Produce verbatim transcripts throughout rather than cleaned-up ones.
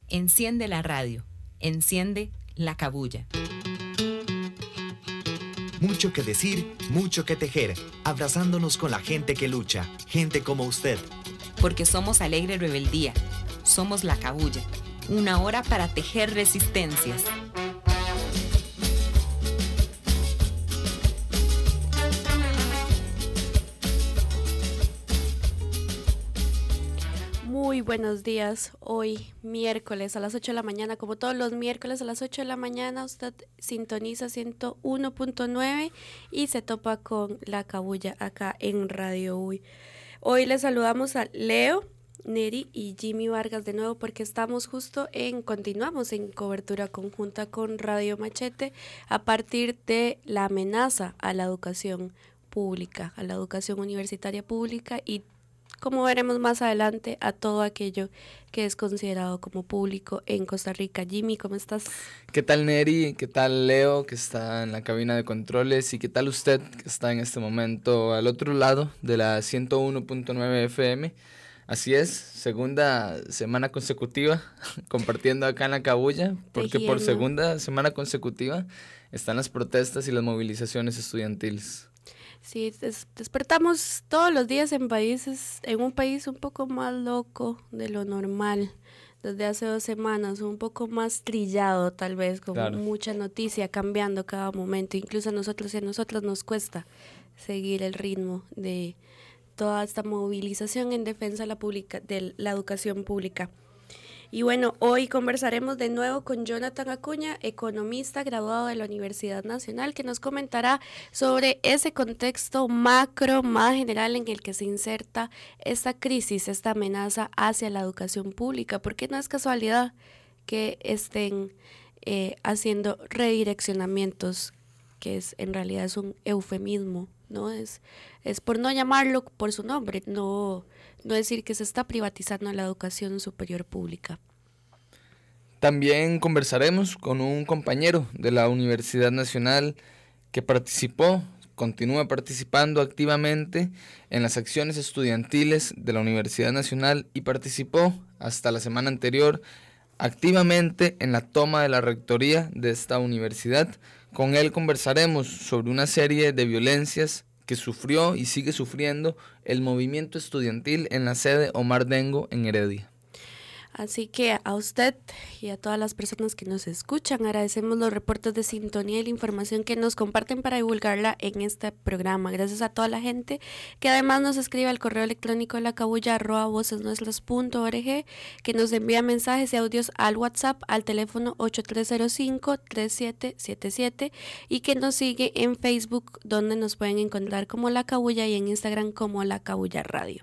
Enciende la radio, enciende la cabulla. Mucho que decir, mucho que tejer, abrazándonos con la gente que lucha, gente como usted. Porque somos alegre rebeldía, somos la cabulla, una hora para tejer resistencias. Muy buenos días, hoy miércoles a las ocho de la mañana, como todos los miércoles a las ocho de la mañana, usted sintoniza ciento uno punto nueve y se topa con la cabulla acá en Radio U I. Hoy les saludamos a Leo, Neri y Jimmy Vargas de nuevo porque estamos justo en, continuamos en cobertura conjunta con Radio Machete a partir de la amenaza a la educación pública, a la educación universitaria pública y como veremos más adelante, a todo aquello que es considerado como público en Costa Rica. Jimmy, ¿cómo estás? ¿Qué tal Neri? ¿Qué tal Leo, que está en la cabina de controles? ¿Y qué tal usted, que está en este momento al otro lado de la ciento uno punto nueve F M? Así es, segunda semana consecutiva compartiendo acá en la cabulla, porque Tejiendo. Por segunda semana consecutiva están las protestas y las movilizaciones estudiantiles. Sí, des- despertamos todos los días en países, en un país un poco más loco de lo normal, desde hace dos semanas, un poco más trillado tal vez, con Claro. mucha noticia cambiando cada momento, incluso a nosotros y a nosotras nos cuesta seguir el ritmo de toda esta movilización en defensa de la, pública, de la educación pública. Y bueno, hoy conversaremos de nuevo con Jonathan Acuña, economista graduado de la Universidad Nacional, que nos comentará sobre ese contexto macro más general en el que se inserta esta crisis, esta amenaza hacia la educación pública, porque no es casualidad que estén eh, haciendo redireccionamientos, que es en realidad es un eufemismo, ¿no? Es, es por no llamarlo por su nombre, no... no decir que se está privatizando la educación superior pública. También conversaremos con un compañero de la Universidad Nacional que participó, continúa participando activamente en las acciones estudiantiles de la Universidad Nacional y participó hasta la semana anterior activamente en la toma de la rectoría de esta universidad. Con él conversaremos sobre una serie de violencias que sufrió y sigue sufriendo el movimiento estudiantil en la sede Omar Dengo en Heredia. Así que a usted y a todas las personas que nos escuchan, agradecemos los reportes de sintonía y la información que nos comparten para divulgarla en este programa. Gracias a toda la gente que además nos escribe al correo electrónico de la cabulla arroba vocesnuestras punto org, que nos envía mensajes y audios al WhatsApp al teléfono ocho tres cero cinco, tres siete siete siete y que nos sigue en Facebook, donde nos pueden encontrar como La Cabulla y en Instagram como La Cabulla Radio.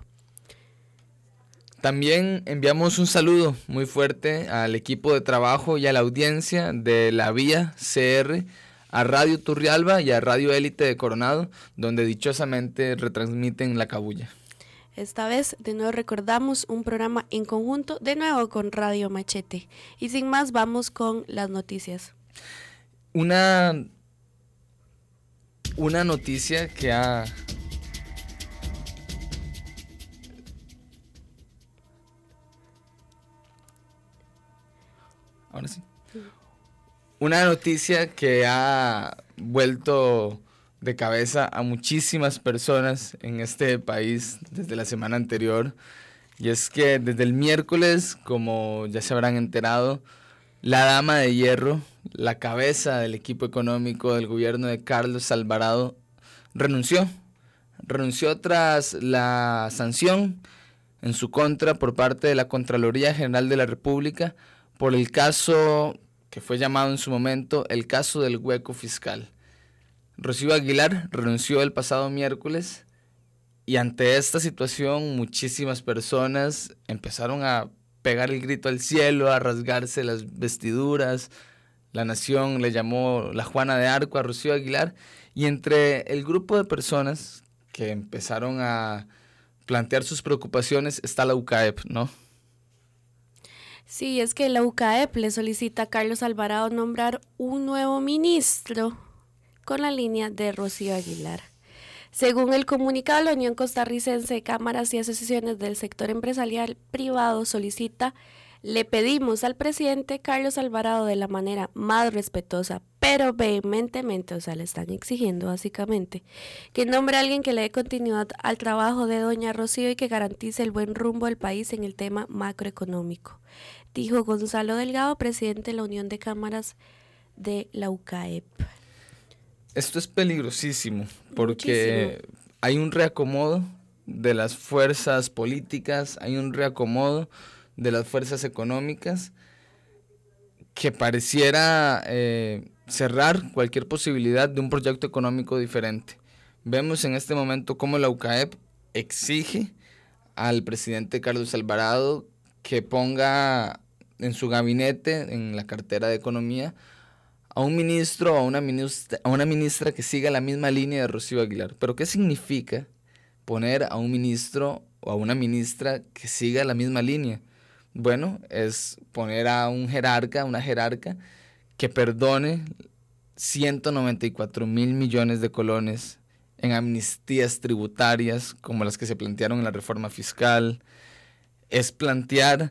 También enviamos un saludo muy fuerte al equipo de trabajo y a la audiencia de la Vía C R, a Radio Turrialba y a Radio Élite de Coronado, donde dichosamente retransmiten La Cabulla. Esta vez de nuevo recordamos un programa en conjunto, de nuevo con Radio Machete. Y sin más vamos con las noticias. Una, una noticia que ha... Ahora sí. Una noticia que ha vuelto de cabeza a muchísimas personas en este país desde la semana anterior. Y es que desde el miércoles, como ya se habrán enterado, la dama de hierro, la cabeza del equipo económico del gobierno de Carlos Alvarado, renunció. Renunció tras la sanción en su contra por parte de la Contraloría General de la República por el caso que fue llamado en su momento el caso del hueco fiscal. Rocío Aguilar renunció el pasado miércoles y ante esta situación muchísimas personas empezaron a pegar el grito al cielo, a rasgarse las vestiduras. La Nación le llamó la Juana de Arco a Rocío Aguilar y entre el grupo de personas que empezaron a plantear sus preocupaciones está la U C A E P, ¿no? Sí, es que la U C A E P le solicita a Carlos Alvarado nombrar un nuevo ministro con la línea de Rocío Aguilar. Según el comunicado, la Unión Costarricense de Cámaras y Asociaciones del Sector Empresarial Privado solicita Le pedimos al presidente Carlos Alvarado de la manera más respetuosa, pero vehementemente, o sea, le están exigiendo básicamente, que nombre a alguien que le dé continuidad al trabajo de doña Rocío y que garantice el buen rumbo del país en el tema macroeconómico, dijo Gonzalo Delgado, presidente de la Unión de Cámaras de la U C A E P. Esto es peligrosísimo porque Muchísimo. Hay un reacomodo de las fuerzas políticas, hay un reacomodo de las fuerzas económicas que pareciera eh, cerrar cualquier posibilidad de un proyecto económico diferente. Vemos en este momento cómo la U C A E P exige al presidente Carlos Alvarado que ponga en su gabinete, en la cartera de Economía, a un ministro o a una ministra, a una ministra que siga la misma línea de Rocío Aguilar. ¿Pero qué significa poner a un ministro o a una ministra que siga la misma línea? Bueno, es poner a un jerarca, una jerarca, que perdone ciento noventa y cuatro mil millones de colones en amnistías tributarias como las que se plantearon en la reforma fiscal. Es plantear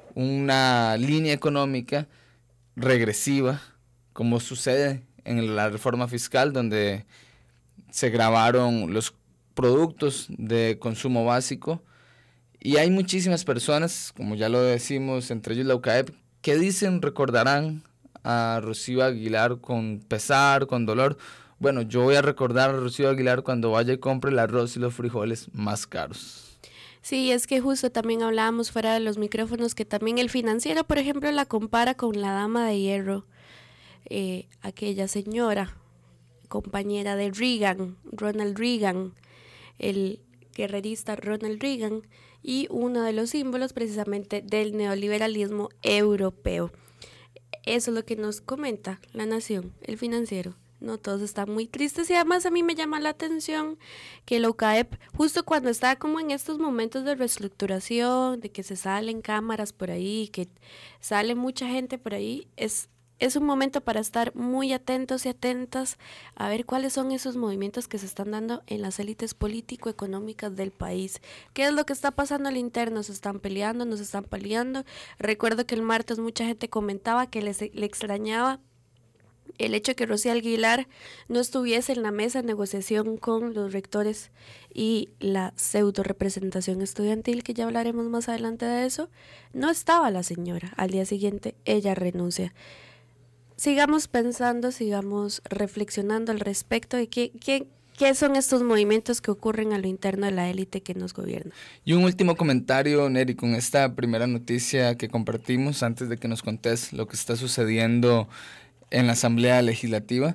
una línea económica regresiva, como sucede en la reforma fiscal, donde se gravaron los productos de consumo básico. Y hay muchísimas personas, como ya lo decimos, entre ellos la U C A E P, que dicen, recordarán a Rocío Aguilar con pesar, con dolor. Bueno, yo voy a recordar a Rocío Aguilar cuando vaya y compre el arroz y los frijoles más caros. Sí, es que justo también hablábamos fuera de los micrófonos que también el Financiero, por ejemplo, la compara con la dama de hierro, eh, aquella señora, compañera de Reagan, Ronald Reagan, el guerrerista Ronald Reagan, y uno de los símbolos precisamente del neoliberalismo europeo. Eso es lo que nos comenta La Nación, el Financiero. No, todos están muy tristes y además a mí me llama la atención que la U C A E P, justo cuando está como en estos momentos de reestructuración, de que se salen cámaras por ahí, que sale mucha gente por ahí, es Es un momento para estar muy atentos y atentas a ver cuáles son esos movimientos que se están dando en las élites político-económicas del país. ¿Qué es lo que está pasando al interno? ¿Se están peleando? ¿No se están peleando? Recuerdo que el martes mucha gente comentaba que les, le extrañaba el hecho de que Rocío Aguilar no estuviese en la mesa de negociación con los rectores y la pseudo representación estudiantil, que ya hablaremos más adelante de eso. No estaba la señora. Al día siguiente ella renuncia. Sigamos pensando, sigamos reflexionando al respecto de qué, qué, qué son estos movimientos que ocurren a lo interno de la élite que nos gobierna. Y un último comentario, Neri, con esta primera noticia que compartimos antes de que nos contés lo que está sucediendo en la Asamblea Legislativa,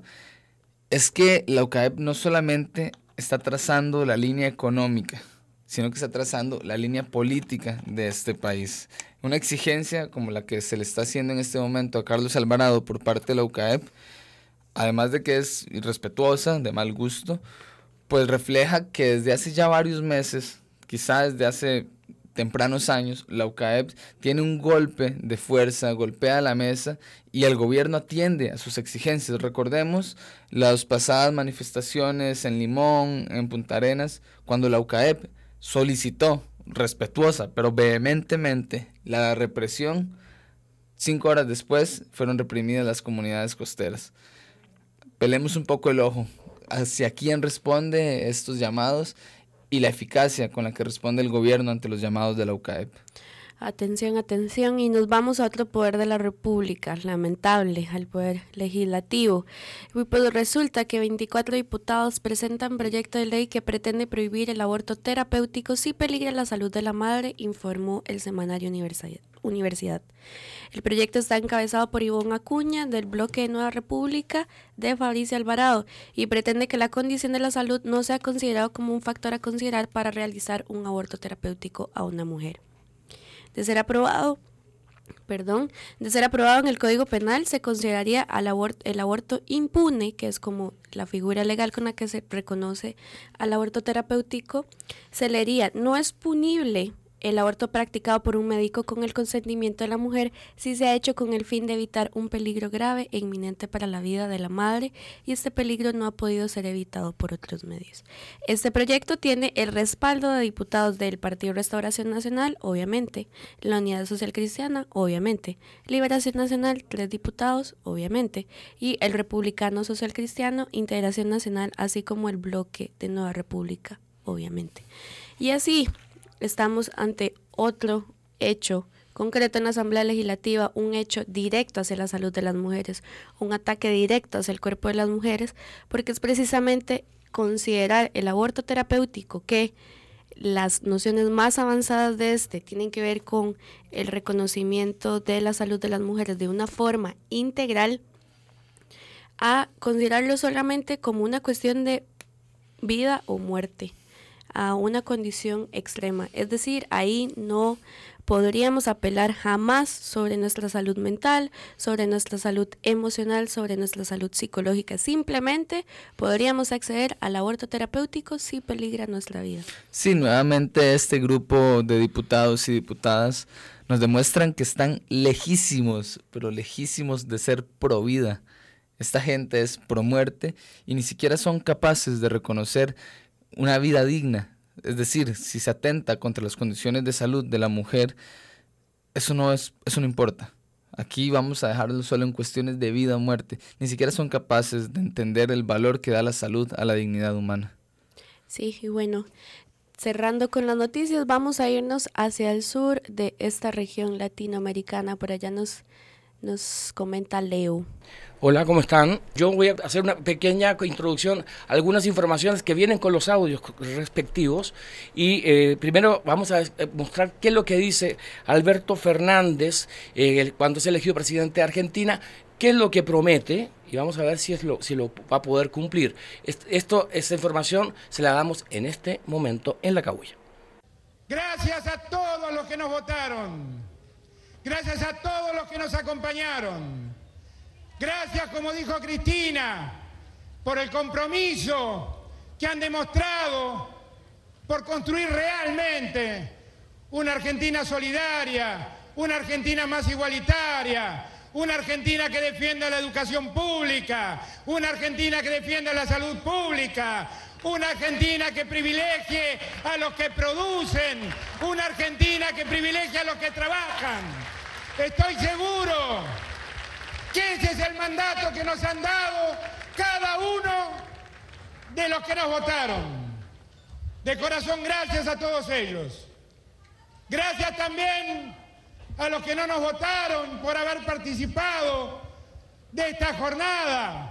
es que la U C A E P no solamente está trazando la línea económica, sino que está trazando la línea política de este país. Una exigencia como la que se le está haciendo en este momento a Carlos Alvarado por parte de la U C A E P, además de que es irrespetuosa, de mal gusto, pues refleja que desde hace ya varios meses, quizá desde hace tempranos años, la U C A E P tiene un golpe de fuerza, golpea la mesa y el gobierno atiende a sus exigencias. Recordemos las pasadas manifestaciones en Limón, en Punta Arenas, cuando la U C A E P solicitó, respetuosa, pero vehementemente, la represión. Cinco horas después fueron reprimidas las comunidades costeras. Pelemos un poco el ojo hacia quién responde estos llamados y la eficacia con la que responde el gobierno ante los llamados de la U C A E P. Atención, atención, y nos vamos a otro poder de la República, lamentable, al poder legislativo. Y pues resulta que veinticuatro diputados presentan proyecto de ley que pretende prohibir el aborto terapéutico si peligra la salud de la madre, informó el semanario Universidad. El proyecto está encabezado por Ivonne Acuña, del bloque de Nueva República, de Fabricio Alvarado, y pretende que la condición de la salud no sea considerado como un factor a considerar para realizar un aborto terapéutico a una mujer. De ser aprobado, perdón, de ser aprobado en el Código Penal, se consideraría al abort, el aborto impune, que es como la figura legal con la que se reconoce al aborto terapéutico, se leería, no es punible el aborto practicado por un médico con el consentimiento de la mujer si se ha hecho con el fin de evitar un peligro grave e inminente para la vida de la madre, y este peligro no ha podido ser evitado por otros medios. Este proyecto tiene el respaldo de diputados del Partido Restauración Nacional, obviamente, la Unidad Social Cristiana, obviamente, Liberación Nacional, tres diputados, obviamente, y el Republicano Social Cristiano, Integración Nacional, así como el Bloque de Nueva República, obviamente. Y así estamos ante otro hecho concreto en la Asamblea Legislativa, un hecho directo hacia la salud de las mujeres, un ataque directo hacia el cuerpo de las mujeres, porque es precisamente considerar el aborto terapéutico, que las nociones más avanzadas de este tienen que ver con el reconocimiento de la salud de las mujeres de una forma integral, a considerarlo solamente como una cuestión de vida o muerte, a una condición extrema. Es decir, ahí no podríamos apelar jamás sobre nuestra salud mental, sobre nuestra salud emocional, sobre nuestra salud psicológica. Simplemente podríamos acceder al aborto terapéutico si peligra nuestra vida. Sí, nuevamente este grupo de diputados y diputadas nos demuestran que están lejísimos, pero lejísimos de ser pro vida. Esta gente es pro muerte y ni siquiera son capaces de reconocer una vida digna. Es decir, si se atenta contra las condiciones de salud de la mujer, eso no es, eso no importa. Aquí vamos a dejarlo solo en cuestiones de vida o muerte. Ni siquiera son capaces de entender el valor que da la salud a la dignidad humana. Sí, y bueno, cerrando con las noticias, vamos a irnos hacia el sur de esta región latinoamericana. Por allá nos, nos comenta Leo. Hola, ¿cómo están? Yo voy a hacer una pequeña introducción, algunas informaciones que vienen con los audios respectivos y eh, primero vamos a mostrar qué es lo que dice Alberto Fernández eh, cuando es elegido presidente de Argentina, qué es lo que promete y vamos a ver si, es lo, si lo va a poder cumplir. Esto, esta información se la damos en este momento en La Cabuya. Gracias a todos los que nos votaron, gracias a todos los que nos acompañaron. Gracias, como dijo Cristina, por el compromiso que han demostrado por construir realmente una Argentina solidaria, una Argentina más igualitaria, una Argentina que defienda la educación pública, una Argentina que defienda la salud pública, una Argentina que privilegie a los que producen, una Argentina que privilegie a los que trabajan. Estoy seguro que ese es el mandato que nos han dado cada uno de los que nos votaron. De corazón, gracias a todos ellos. Gracias también a los que no nos votaron por haber participado de esta jornada.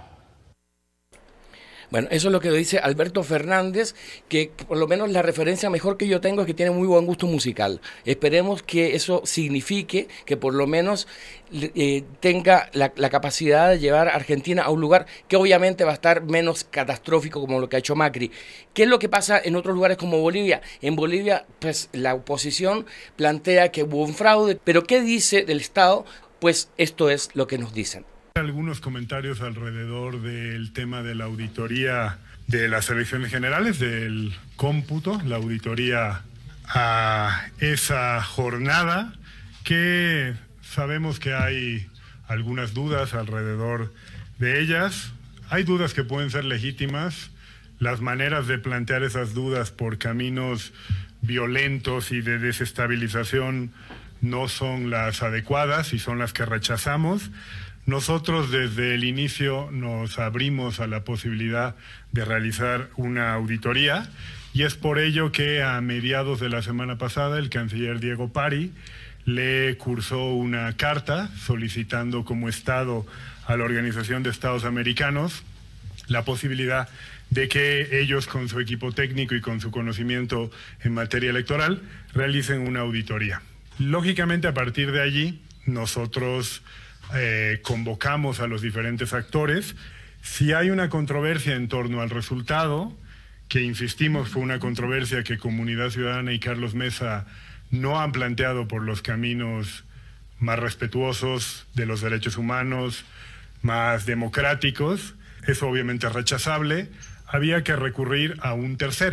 Bueno, eso es lo que dice Alberto Fernández, que por lo menos la referencia mejor que yo tengo es que tiene muy buen gusto musical. Esperemos que eso signifique que por lo menos eh, tenga la, la capacidad de llevar a Argentina a un lugar que obviamente va a estar menos catastrófico como lo que ha hecho Macri. ¿Qué es lo que pasa en otros lugares como Bolivia? En Bolivia, pues la oposición plantea que hubo un fraude, pero ¿qué dice del Estado? Pues esto es lo que nos dicen. Algunos comentarios alrededor del tema de la auditoría de las elecciones generales, del cómputo, la auditoría a esa jornada, que sabemos que hay algunas dudas alrededor de ellas. Hay dudas que pueden ser legítimas. Las maneras de plantear esas dudas por caminos violentos y de desestabilización no son las adecuadas y son las que rechazamos. Nosotros desde el inicio nos abrimos a la posibilidad de realizar una auditoría y es por ello que a mediados de la semana pasada el canciller Diego Pari le cursó una carta solicitando como Estado a la Organización de Estados Americanos la posibilidad de que ellos con su equipo técnico y con su conocimiento en materia electoral realicen una auditoría. Lógicamente, a partir de allí, nosotros Eh, convocamos a los diferentes actores. Si hay una controversia en torno al resultado, que insistimos fue una controversia que Comunidad Ciudadana y Carlos Mesa no han planteado por los caminos más respetuosos de los derechos humanos, más democráticos, eso obviamente es rechazable, había que recurrir a un tercero,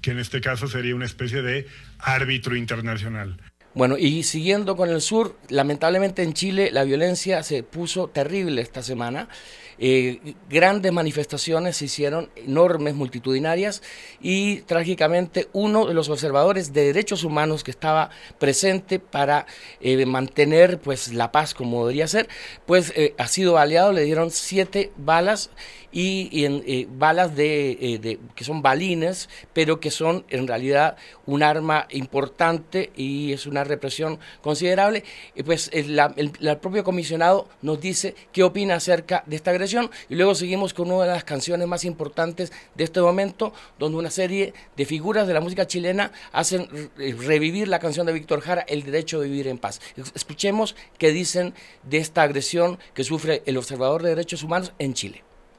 que en este caso sería una especie de árbitro internacional. Bueno, y siguiendo con el sur, lamentablemente en Chile la violencia se puso terrible esta semana. Eh, grandes manifestaciones se hicieron, enormes, multitudinarias, y trágicamente uno de los observadores de derechos humanos que estaba presente para eh, mantener pues la paz como debería ser, pues eh, ha sido baleado, le dieron siete balas y, y en, eh, balas de, eh, de que son balines, pero que son en realidad un arma importante y es una represión considerable. Y pues el, la, el, el propio comisionado nos dice qué opina acerca de esta agresión. Y luego seguimos con una de las canciones más importantes de este momento, donde una serie de figuras de la música chilena hacen revivir la canción de Víctor Jara, El derecho de vivir en paz. Escuchemos qué dicen de esta agresión que sufre el observador de derechos humanos en Chile.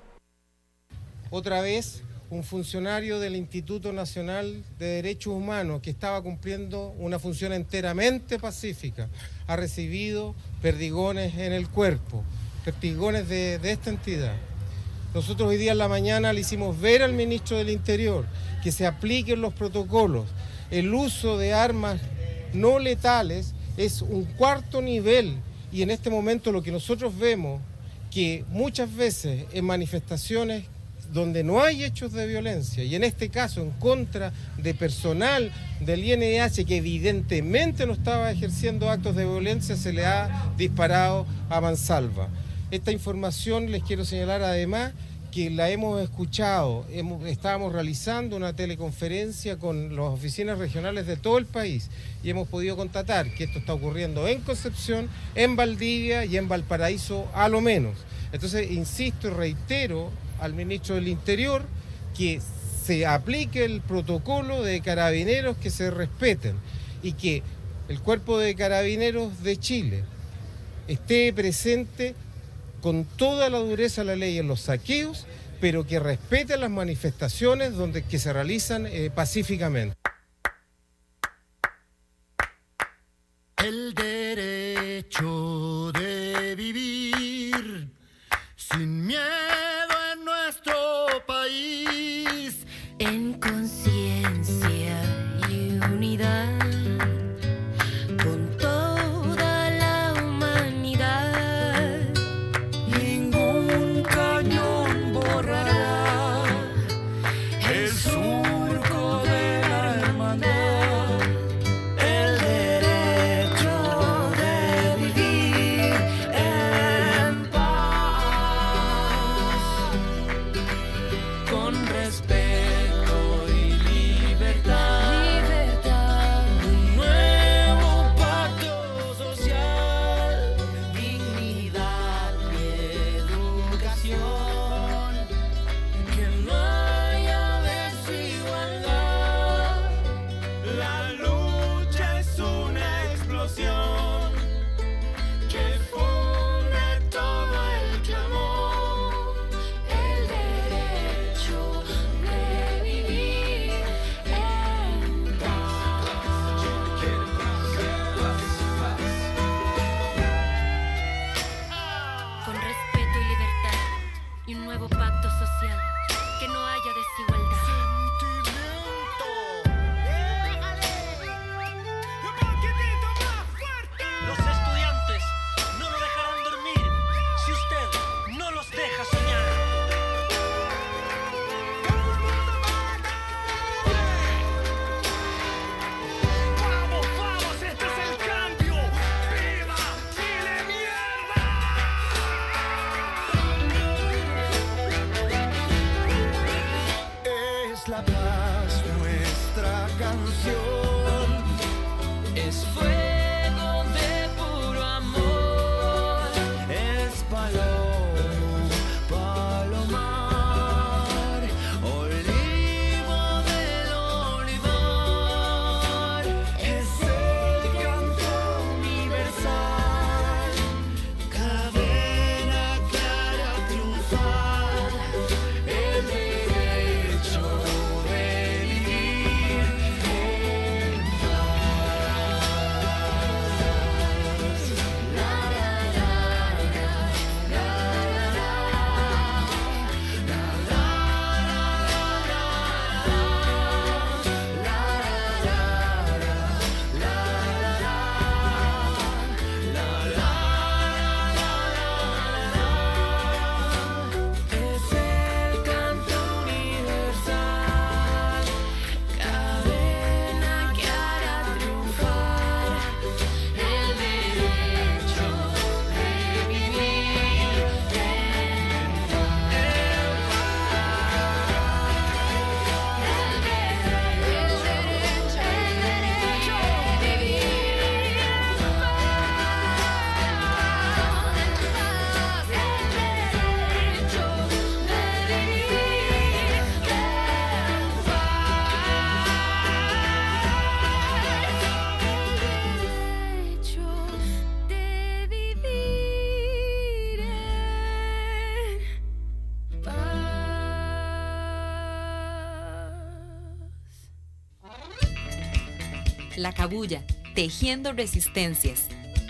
Otra vez, un funcionario del Instituto Nacional de Derechos Humanos que estaba cumpliendo una función enteramente pacífica ha recibido perdigones en el cuerpo. Perdigones de, de esta entidad. Nosotros hoy día en la mañana le hicimos ver al ministro del Interior que se apliquen los protocolos. El uso de armas no letales es un cuarto nivel y en este momento lo que nosotros vemos que muchas veces en manifestaciones donde no hay hechos de violencia y en este caso en contra de personal del I N D H que evidentemente no estaba ejerciendo actos de violencia, se le ha disparado a mansalva. Esta información les quiero señalar además que la hemos escuchado, hemos, estábamos realizando una teleconferencia con las oficinas regionales de todo el país y hemos podido constatar que esto está ocurriendo en Concepción, en Valdivia y en Valparaíso a lo menos. Entonces insisto y reitero al ministro del Interior que se aplique el protocolo de carabineros, que se respeten y que el Cuerpo de Carabineros de Chile esté presente con toda la dureza de la ley en los saqueos, pero que respete las manifestaciones donde, que se realizan eh, pacíficamente. El derecho de vivir sin miedo en nuestro país, en conciencia y unidad. El derecho de vivir La Cabulla, tejiendo resistencias.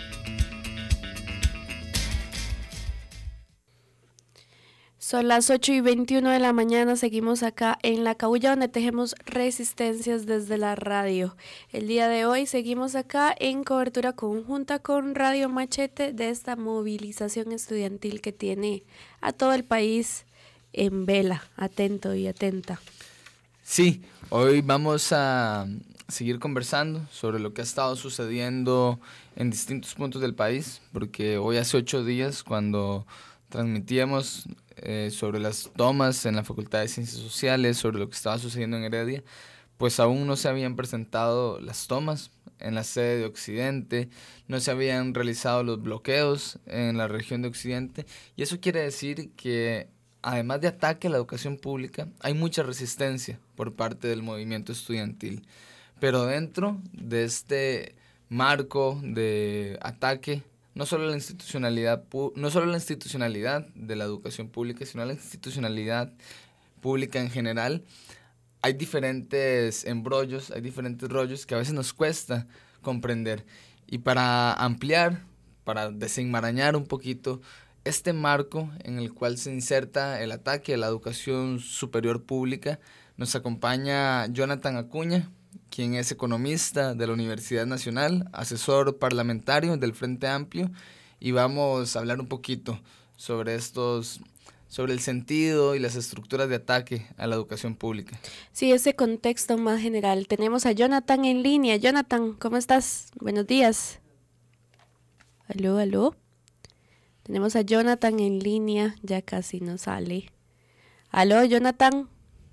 Son las ocho y veintiuno de la mañana, seguimos acá en La Cabulla, donde tejemos resistencias desde la radio. El día de hoy seguimos acá en cobertura conjunta con Radio Machete de esta movilización estudiantil que tiene a todo el país en vela, atento y atenta. Sí, hoy vamos a seguir conversando sobre lo que ha estado sucediendo en distintos puntos del país, porque hoy hace ocho días cuando transmitíamos eh, sobre las tomas en la Facultad de Ciencias Sociales, sobre lo que estaba sucediendo en Heredia, pues aún no se habían presentado las tomas en la sede de Occidente, no se habían realizado los bloqueos en la región de Occidente, y eso quiere decir que además de ataque a la educación pública, hay mucha resistencia por parte del movimiento estudiantil. Pero dentro de este marco de ataque, no solo la institucionalidad, no solo la institucionalidad de la educación pública, sino la institucionalidad pública en general, hay diferentes embrollos, hay diferentes rollos que a veces nos cuesta comprender. Y para ampliar, para desenmarañar un poquito este marco en el cual se inserta el ataque a la educación superior pública, nos acompaña Jonathan Acuña, quien es economista de la Universidad Nacional, asesor parlamentario del Frente Amplio, y vamos a hablar un poquito sobre estos, sobre el sentido y las estructuras de ataque a la educación pública. Sí, ese contexto más general. Tenemos a Jonathan en línea. Jonathan, ¿cómo estás? Buenos días. Aló, aló. Tenemos a Jonathan en línea, ya casi no sale. Aló, Jonathan.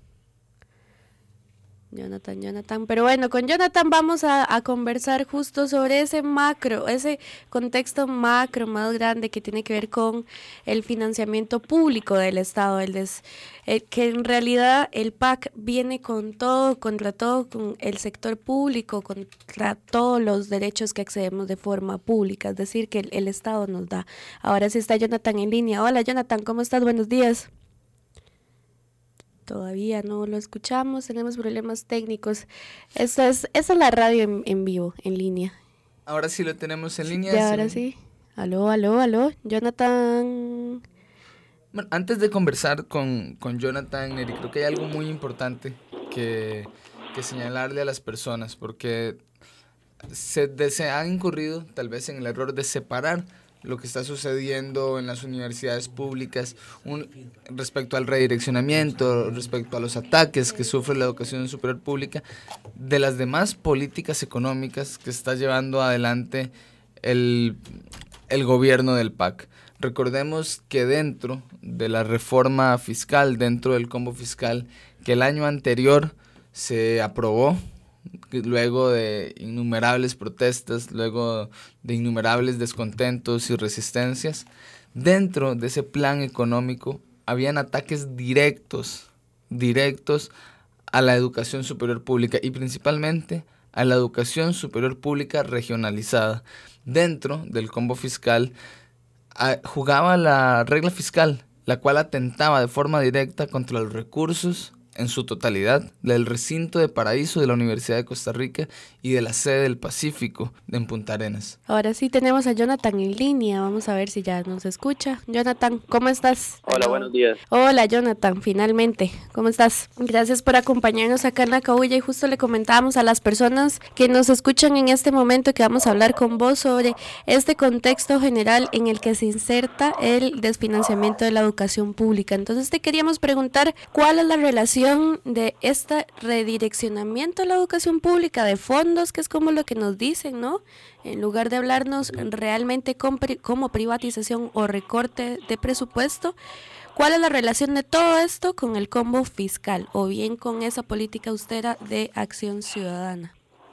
Jonathan, Jonathan. Pero bueno, con Jonathan vamos a, a conversar justo sobre ese macro, ese contexto macro más grande que tiene que ver con el financiamiento público del Estado, el des, el, que en realidad el P A C viene con todo, contra todo, con el sector público, contra todos los derechos que accedemos de forma pública, es decir, que el, el Estado nos da. Ahora sí está Jonathan en línea. Hola, Jonathan, ¿cómo estás? Buenos días. Todavía no lo escuchamos, tenemos problemas técnicos. Esta es, esta es la radio en, en vivo, en línea. Ahora sí lo tenemos en línea. Ya, sí. Ahora sí. Aló, aló, aló. Jonathan. Bueno, antes de conversar con, con Jonathan, Neri, creo que hay algo muy importante que, que señalarle a las personas, porque se, de, se han incurrido tal vez en el error de separar lo que está sucediendo en las universidades públicas un, respecto al redireccionamiento, respecto a los ataques que sufre la educación superior pública, de las demás políticas económicas que está llevando adelante el, el gobierno del P A C. Recordemos que dentro de la reforma fiscal, dentro del combo fiscal que el año anterior se aprobó, luego de innumerables protestas, luego de innumerables descontentos y resistencias, dentro de ese plan económico habían ataques directos, directos a la educación superior pública y principalmente a la educación superior pública regionalizada. Dentro del combo fiscal a, jugaba la regla fiscal, la cual atentaba de forma directa contra los recursos en su totalidad del recinto de Paraíso de la Universidad de Costa Rica y de la sede del Pacífico en Punta Arenas. Ahora sí tenemos a Jonathan en línea, vamos a ver si ya nos escucha. Jonathan, ¿cómo estás? Hola, buenos días. Hola, Jonathan, finalmente, ¿cómo estás? Gracias por acompañarnos acá en La Cabulla, y justo le comentábamos a las personas que nos escuchan en este momento que vamos a hablar con vos sobre este contexto general en el que se inserta el desfinanciamiento de la educación pública. Entonces te queríamos preguntar, ¿cuál es la relación de este redireccionamiento a la educación pública de fondos, que es como lo que nos dicen, ¿no? En lugar de hablarnos realmente con, como privatización o recorte de presupuesto, ¿cuál es la relación de todo esto con el combo fiscal o bien con esa política austera de acción ciudadana?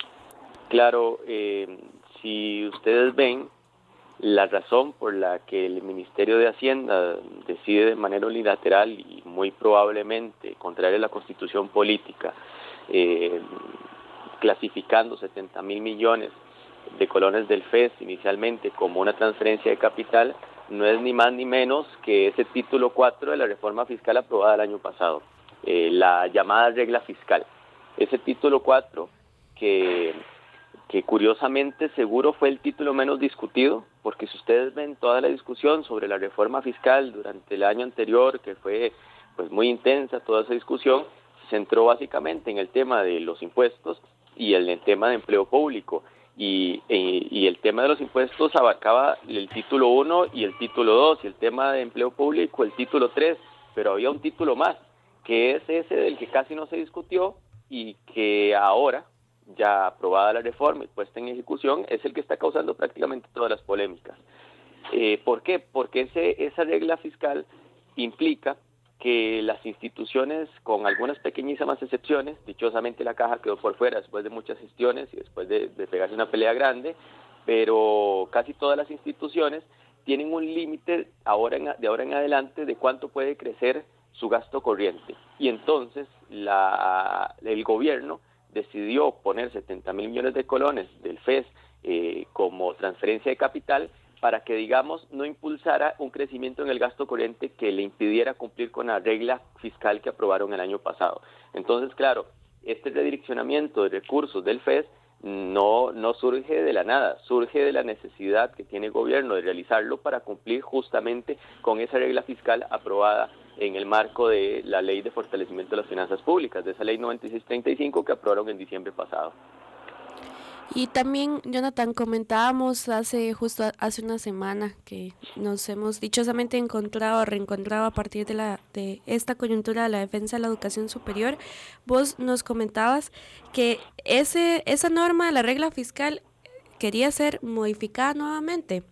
Claro, eh, si ustedes ven, la razón por la que el Ministerio de Hacienda decide de manera unilateral y muy probablemente contraria a la Constitución política, eh, clasificando setenta mil millones de colones del F E S inicialmente como una transferencia de capital, no es ni más ni menos que ese título cuatro de la reforma fiscal aprobada el año pasado, eh, la llamada regla fiscal. Ese título cuatro que que curiosamente seguro fue el título menos discutido, porque si ustedes ven toda la discusión sobre la reforma fiscal durante el año anterior, que fue pues muy intensa toda esa discusión, se centró básicamente en el tema de los impuestos y en el tema de empleo público. Y, y, y el tema de los impuestos abarcaba el título uno y el título dos, y el tema de empleo público el título tres, pero había un título más, que es ese del que casi no se discutió y que ahora, ya aprobada la reforma y puesta en ejecución, es el que está causando prácticamente todas las polémicas. Eh, ¿Por qué? Porque ese, esa regla fiscal implica que las instituciones, con algunas pequeñísimas excepciones, dichosamente la Caja quedó por fuera después de muchas gestiones y después de, de pegarse una pelea grande, pero casi todas las instituciones tienen un límite ahora en, de ahora en adelante de cuánto puede crecer su gasto corriente. Y entonces la, el gobierno decidió poner setenta mil millones de colones del F E S eh, como transferencia de capital para que, digamos, no impulsara un crecimiento en el gasto corriente que le impidiera cumplir con la regla fiscal que aprobaron el año pasado. Entonces, claro, este redireccionamiento de recursos del F E S no, no surge de la nada, surge de la necesidad que tiene el gobierno de realizarlo para cumplir justamente con esa regla fiscal aprobada en el marco de la Ley de Fortalecimiento de las Finanzas Públicas, de esa Ley noventa y seis treinta y cinco que aprobaron en diciembre pasado. Y también, Jonathan, comentábamos hace justo hace una semana que nos hemos dichosamente encontrado, reencontrado a partir de la de esta coyuntura de la defensa de la educación superior. Vos nos comentabas que ese esa norma de la regla fiscal quería ser modificada nuevamente.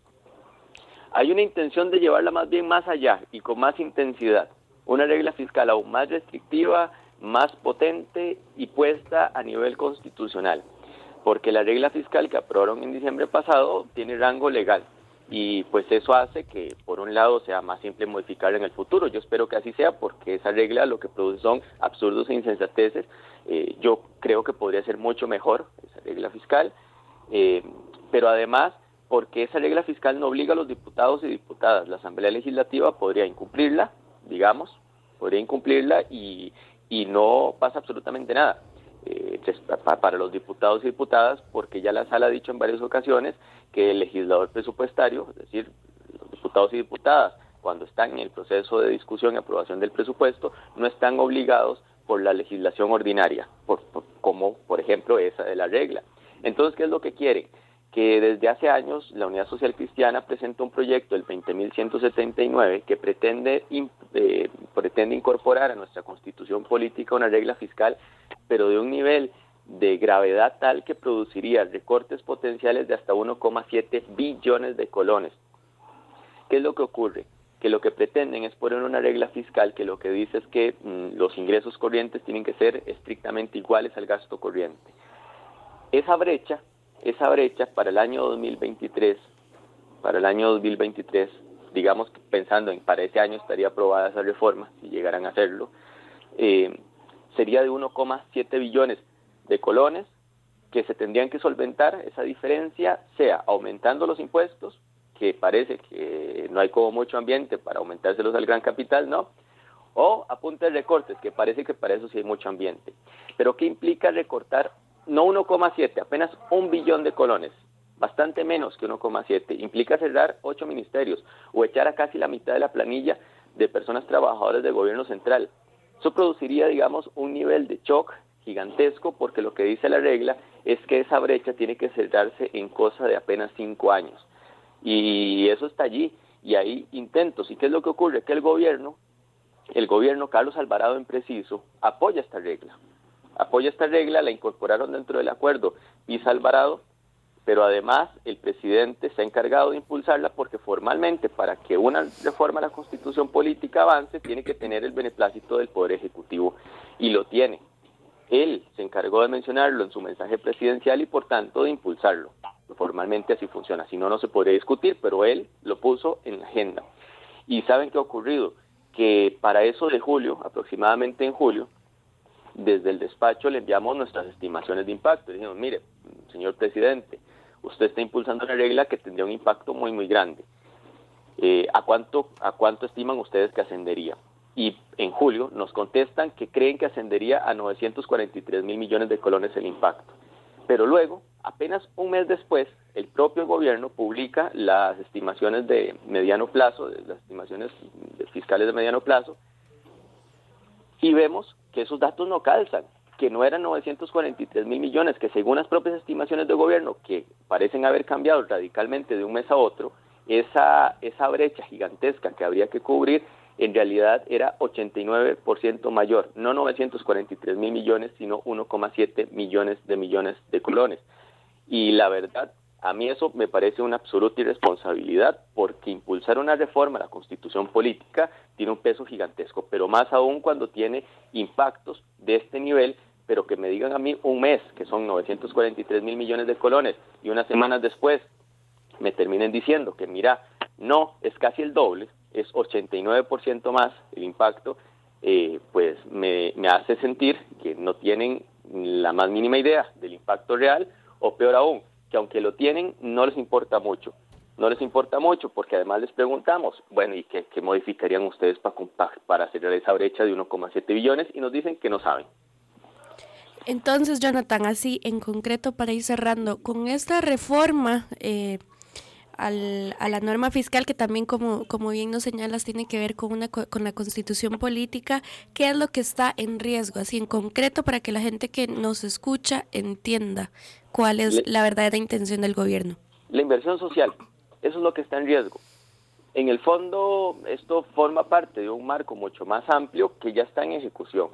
Hay una intención de llevarla más bien más allá y con más intensidad. Una regla fiscal aún más restrictiva, más potente y puesta a nivel constitucional. Porque la regla fiscal que aprobaron en diciembre pasado tiene rango legal y pues eso hace que por un lado sea más simple modificarla en el futuro. Yo espero que así sea porque esa regla lo que produce son absurdos e insensateces. Eh, yo creo que podría ser mucho mejor esa regla fiscal, eh, pero además porque esa regla fiscal no obliga a los diputados y diputadas. La Asamblea Legislativa podría incumplirla, digamos, podría incumplirla y, y no pasa absolutamente nada. Eh, para los diputados y diputadas, porque ya la Sala ha dicho en varias ocasiones que el legislador presupuestario, es decir, los diputados y diputadas, cuando están en el proceso de discusión y aprobación del presupuesto, no están obligados por la legislación ordinaria, por, por, como por ejemplo esa de la regla. Entonces, ¿qué es lo que quieren? Que desde hace años la Unidad Social Cristiana presentó un proyecto, el veinte mil ciento setenta y nueve, que pretende, eh, pretende incorporar a nuestra Constitución Política una regla fiscal, pero de un nivel de gravedad tal que produciría recortes potenciales de hasta uno coma siete billones de colones. ¿Qué es lo que ocurre? Que lo que pretenden es poner una regla fiscal que lo que dice es que mmm, los ingresos corrientes tienen que ser estrictamente iguales al gasto corriente. Esa brecha Esa brecha para el año dos mil veintitrés, para el año dos mil veintitrés, digamos que pensando en para ese año estaría aprobada esa reforma, si llegaran a hacerlo, eh, sería de uno coma siete billones de colones que se tendrían que solventar esa diferencia, sea aumentando los impuestos, que parece que no hay como mucho ambiente para aumentárselos al gran capital, ¿no? O a punta de recortes, que parece que para eso sí hay mucho ambiente. Pero ¿qué implica recortar? No uno coma siete, apenas un billón de colones, bastante menos que uno coma siete. Implica cerrar ocho ministerios o echar a casi la mitad de la planilla de personas trabajadoras del gobierno central. Eso produciría, digamos, un nivel de shock gigantesco porque lo que dice la regla es que esa brecha tiene que cerrarse en cosa de apenas cinco años. Y eso está allí y hay intentos. ¿Y qué es lo que ocurre? Que el gobierno, el gobierno Carlos Alvarado en preciso, apoya esta regla. Apoya esta regla, la incorporaron dentro del acuerdo Pisa Alvarado, pero además el presidente se ha encargado de impulsarla porque formalmente para que una reforma a la Constitución Política avance tiene que tener el beneplácito del Poder Ejecutivo y lo tiene. Él se encargó de mencionarlo en su mensaje presidencial y por tanto de impulsarlo. Formalmente así funciona, si no, no se podría discutir, pero él lo puso en la agenda. ¿Y saben qué ha ocurrido? Que para eso de julio, aproximadamente en julio, desde el despacho le enviamos nuestras estimaciones de impacto. Le dijimos, mire, señor presidente, usted está impulsando una regla que tendría un impacto muy, muy grande. Eh, ¿a cuánto, ¿A cuánto estiman ustedes que ascendería? Y en julio nos contestan que creen que ascendería a novecientos cuarenta y tres mil millones de colones el impacto. Pero luego, Apenas un mes después, el propio gobierno publica las estimaciones de mediano plazo, las estimaciones fiscales de mediano plazo, y vemos que esos datos no calzan, que no eran novecientos cuarenta y tres mil millones, que según las propias estimaciones del gobierno, que parecen haber cambiado radicalmente de un mes a otro, esa, esa brecha gigantesca que habría que cubrir, en realidad era ochenta y nueve por ciento mayor, no novecientos cuarenta y tres mil millones, sino uno coma siete millones de millones de colones. Y la verdad, a mí eso me parece una absoluta irresponsabilidad, porque impulsar una reforma a la Constitución política tiene un peso gigantesco, pero más aún cuando tiene impactos de este nivel, pero que me digan a mí un mes, que son novecientos cuarenta y tres mil millones de colones, y unas semanas después me terminen diciendo que mira, no, es casi el doble, es ochenta y nueve por ciento más el impacto, eh, pues me, me hace sentir que no tienen la más mínima idea del impacto real, o peor aún, que aunque lo tienen, no les importa mucho. No les importa mucho porque además les preguntamos, bueno, ¿y qué, qué modificarían ustedes para, para cerrar esa brecha de uno coma siete billones? Y nos dicen que no saben. Entonces, Jonathan, así en concreto para ir cerrando, con esta reforma eh, al, a la norma fiscal, que también, como, como bien nos señalas, tiene que ver con, una, con la Constitución política, ¿qué es lo que está en riesgo? Así en concreto, para que la gente que nos escucha entienda cuál es la verdadera intención del gobierno. La inversión social, eso es lo que está en riesgo. En el fondo, esto forma parte de un marco mucho más amplio que ya está en ejecución,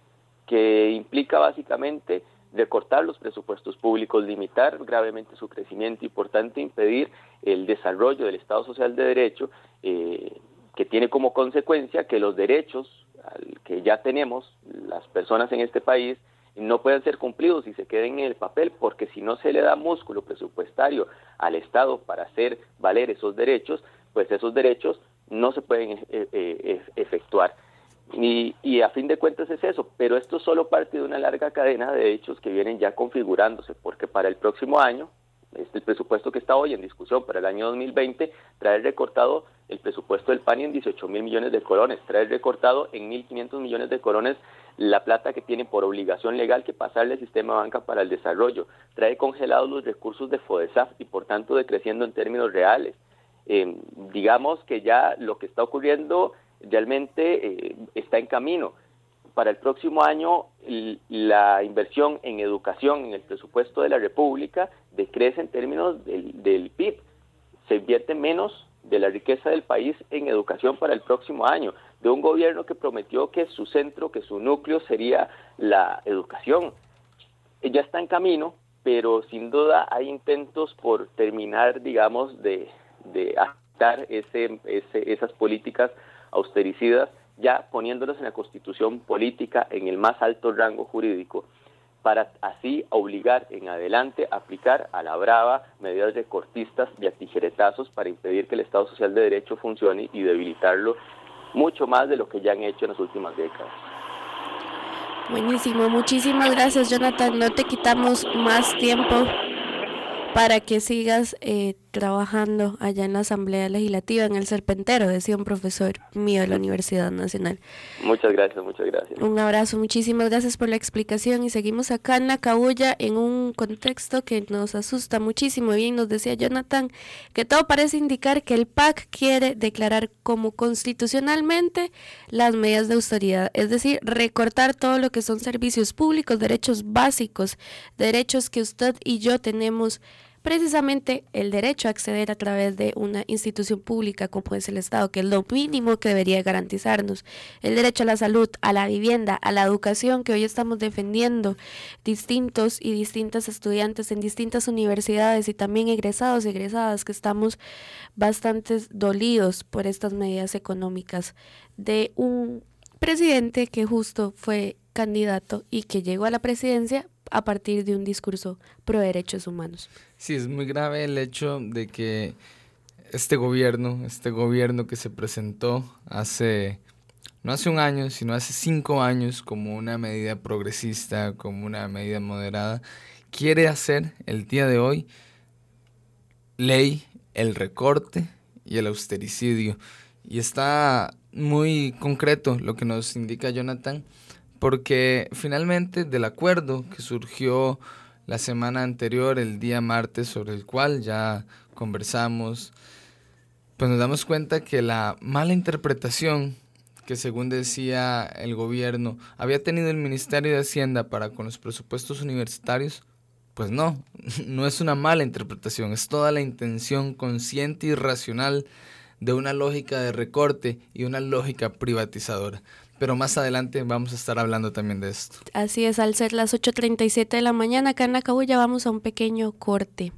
que implica básicamente recortar los presupuestos públicos, limitar gravemente su crecimiento y, por tanto, impedir el desarrollo del Estado Social de Derecho, eh, que tiene como consecuencia que los derechos que ya tenemos las personas en este país no puedan ser cumplidos y se queden en el papel, porque si no se le da músculo presupuestario al Estado para hacer valer esos derechos, pues esos derechos no se pueden eh, eh, efectuar. Y, y a fin de cuentas es eso, pero esto es solo parte de una larga cadena de hechos que vienen ya configurándose, porque para el próximo año, este, el presupuesto que está hoy en discusión para el año dos mil veinte, trae recortado el presupuesto del P A N I en dieciocho mil millones de colones, trae recortado en mil quinientos millones de colones la plata que tiene por obligación legal que pasarle al sistema de banca para el desarrollo, trae congelados los recursos de FODESAF y por tanto decreciendo en términos reales. Eh, digamos que ya lo que está ocurriendo realmente eh, está en camino. Para el próximo año el, la inversión en educación en el presupuesto de la República decrece en términos del, del P I B, se invierte menos de la riqueza del país en educación para el próximo año, de un gobierno que prometió que su centro, que su núcleo sería la educación. Ya está en camino, pero sin duda hay intentos por terminar, digamos, de, de aceptar ese, ese, esas políticas austericidas, ya poniéndolas en la Constitución política en el más alto rango jurídico, para así obligar en adelante a aplicar a la brava medidas recortistas y a tijeretazos para impedir que el Estado Social de Derecho funcione y debilitarlo mucho más de lo que ya han hecho en las últimas décadas. Buenísimo, muchísimas gracias, Jonathan. No te quitamos más tiempo para que sigas eh, trabajando allá en la Asamblea Legislativa, en el Serpentero, decía un profesor mío de la Universidad Nacional. Muchas gracias, muchas gracias. Un abrazo, muchísimas gracias por la explicación y seguimos acá en La Cabulla en un contexto que nos asusta muchísimo. Bien, nos decía Jonathan que todo parece indicar que el P A C quiere declarar como constitucionalmente las medidas de austeridad, es decir, recortar todo lo que son servicios públicos, derechos básicos, derechos que usted y yo tenemos, precisamente el derecho a acceder a través de una institución pública como es el Estado, que es lo mínimo que debería garantizarnos, el derecho a la salud, a la vivienda, a la educación, que hoy estamos defendiendo distintos y distintas estudiantes en distintas universidades y también egresados y egresadas que estamos bastante dolidos por estas medidas económicas de un presidente que justo fue candidato y que llegó a la presidencia a partir de un discurso pro derechos humanos. Sí, es muy grave el hecho de que este gobierno, este gobierno que se presentó hace, no hace un año, sino hace cinco años como una medida progresista, como una medida moderada, quiere hacer el día de hoy ley el recorte y el austericidio. Y está muy concreto lo que nos indica Jonathan, porque finalmente del acuerdo que surgió la semana anterior, el día martes, sobre el cual ya conversamos, pues nos damos cuenta que la mala interpretación que, según decía el gobierno, había tenido el Ministerio de Hacienda para con los presupuestos universitarios, pues no, no es una mala interpretación, es toda la intención consciente y racional de una lógica de recorte y una lógica privatizadora. Pero más adelante vamos a estar hablando también de esto. Así es, al ser las ocho treinta y siete de la mañana, acá en La Cabulla vamos a un pequeño corte.